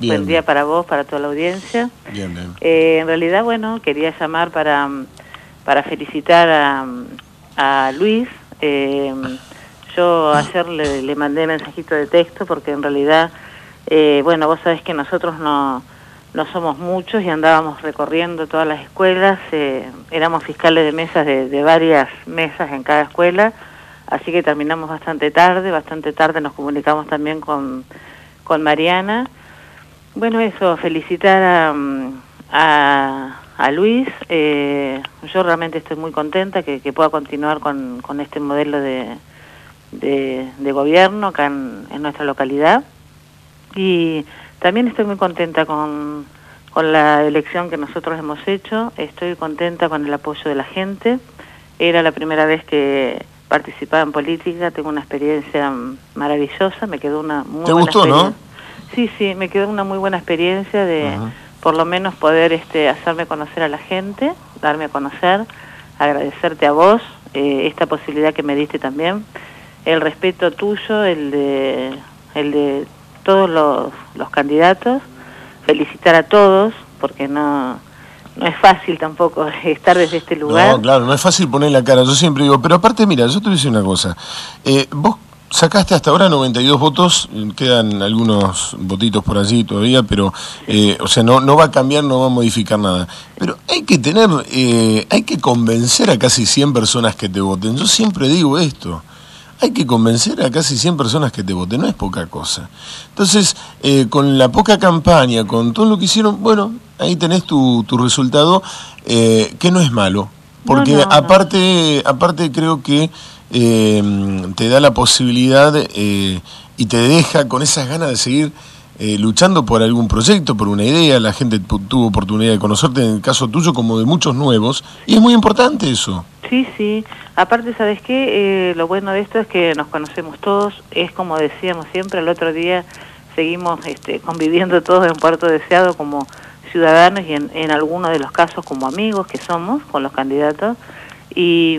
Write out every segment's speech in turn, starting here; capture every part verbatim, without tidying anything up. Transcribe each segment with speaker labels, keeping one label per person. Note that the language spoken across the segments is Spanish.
Speaker 1: Bien,
Speaker 2: buen día
Speaker 1: bien.
Speaker 2: para vos, para toda la audiencia.
Speaker 1: Bien, bien.
Speaker 2: Eh, en realidad, bueno, quería llamar para, para felicitar a, a Luis. Eh, yo ayer le, le mandé mensajito de texto porque en realidad, eh, bueno, vos sabés que nosotros no, no somos muchos y andábamos recorriendo todas las escuelas, eh, éramos fiscales de mesas de, de varias mesas en cada escuela, así que terminamos bastante tarde, bastante tarde nos comunicamos también con, con Mariana. Bueno, eso, felicitar a, a, a Luis. Eh, yo realmente estoy muy contenta que, que pueda continuar con, con este modelo de, de, de gobierno acá en, en nuestra localidad. Y también estoy muy contenta con, con la elección que nosotros hemos hecho. Estoy contenta con el apoyo de la gente. Era la primera vez que participaba en política. Tengo una experiencia maravillosa. Me quedó una muy
Speaker 1: ¿Te
Speaker 2: buena
Speaker 1: gustó,
Speaker 2: experiencia.
Speaker 1: no?
Speaker 2: Sí, sí, me quedó una muy buena experiencia de,
Speaker 1: Ajá.
Speaker 2: por lo menos, poder este, hacerme conocer a la gente, darme a conocer, agradecerte a vos eh, esta posibilidad que me diste también, el respeto tuyo, el de, el de todos los, los candidatos, felicitar a todos, porque no, no es fácil tampoco estar desde este lugar.
Speaker 1: No, claro, no es fácil poner la cara, yo siempre digo, pero aparte, mira, yo te voy a decir una cosa, eh, vos sacaste hasta ahora noventa y dos votos, quedan algunos votitos por allí todavía, pero, eh, o sea, no, no va a cambiar, no va a modificar nada. Pero hay que tener, eh, hay que convencer a casi cien personas que te voten. Yo siempre digo esto, hay que convencer a casi cien personas que te voten, no es poca cosa. Entonces, eh, con la poca campaña, con todo lo que hicieron, bueno, ahí tenés tu, tu resultado, eh, que no es malo. Porque
Speaker 2: No, no,
Speaker 1: aparte, no. aparte creo que eh, te da la posibilidad eh, y te deja con esas ganas de seguir eh, luchando por algún proyecto, por una idea. La gente tuvo oportunidad de conocerte en el caso tuyo como de muchos nuevos, y es muy importante eso.
Speaker 2: Sí, sí. Aparte, ¿sabes qué? Eh, lo bueno de esto es que nos conocemos todos. Es como decíamos siempre, el otro día seguimos este, conviviendo todos en Puerto Deseado como ciudadanos y en, en algunos de los casos como amigos que somos con los candidatos. Y,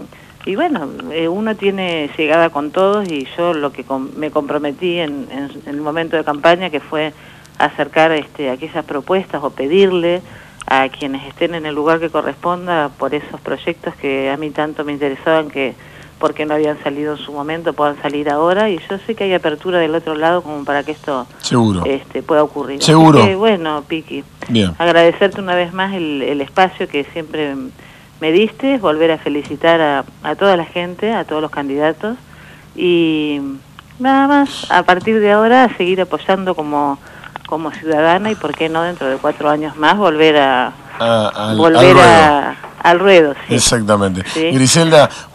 Speaker 2: y bueno, eh, uno tiene llegada con todos y yo lo que com me comprometí en, en, en el momento de campaña, que fue acercar este, aquellas propuestas o pedirle a quienes estén en el lugar que corresponda por esos proyectos que a mí tanto me interesaban, que porque no habían salido en su momento puedan salir ahora, y yo sé que hay apertura del otro lado como para que esto
Speaker 1: Seguro.
Speaker 2: este pueda ocurrir.
Speaker 1: Seguro.
Speaker 2: Así que, bueno, Piqui,
Speaker 1: bien,
Speaker 2: agradecerte una vez más el, el espacio que siempre me diste, volver a felicitar a, a toda la gente, a todos los candidatos, y nada más, a partir de ahora a seguir apoyando como como ciudadana, y por qué no dentro de cuatro años más volver a
Speaker 1: a, al,
Speaker 2: volver
Speaker 1: al ruedo.
Speaker 2: a, al ruedo, sí.
Speaker 1: Exactamente.
Speaker 2: ¿Sí?
Speaker 1: Griselda,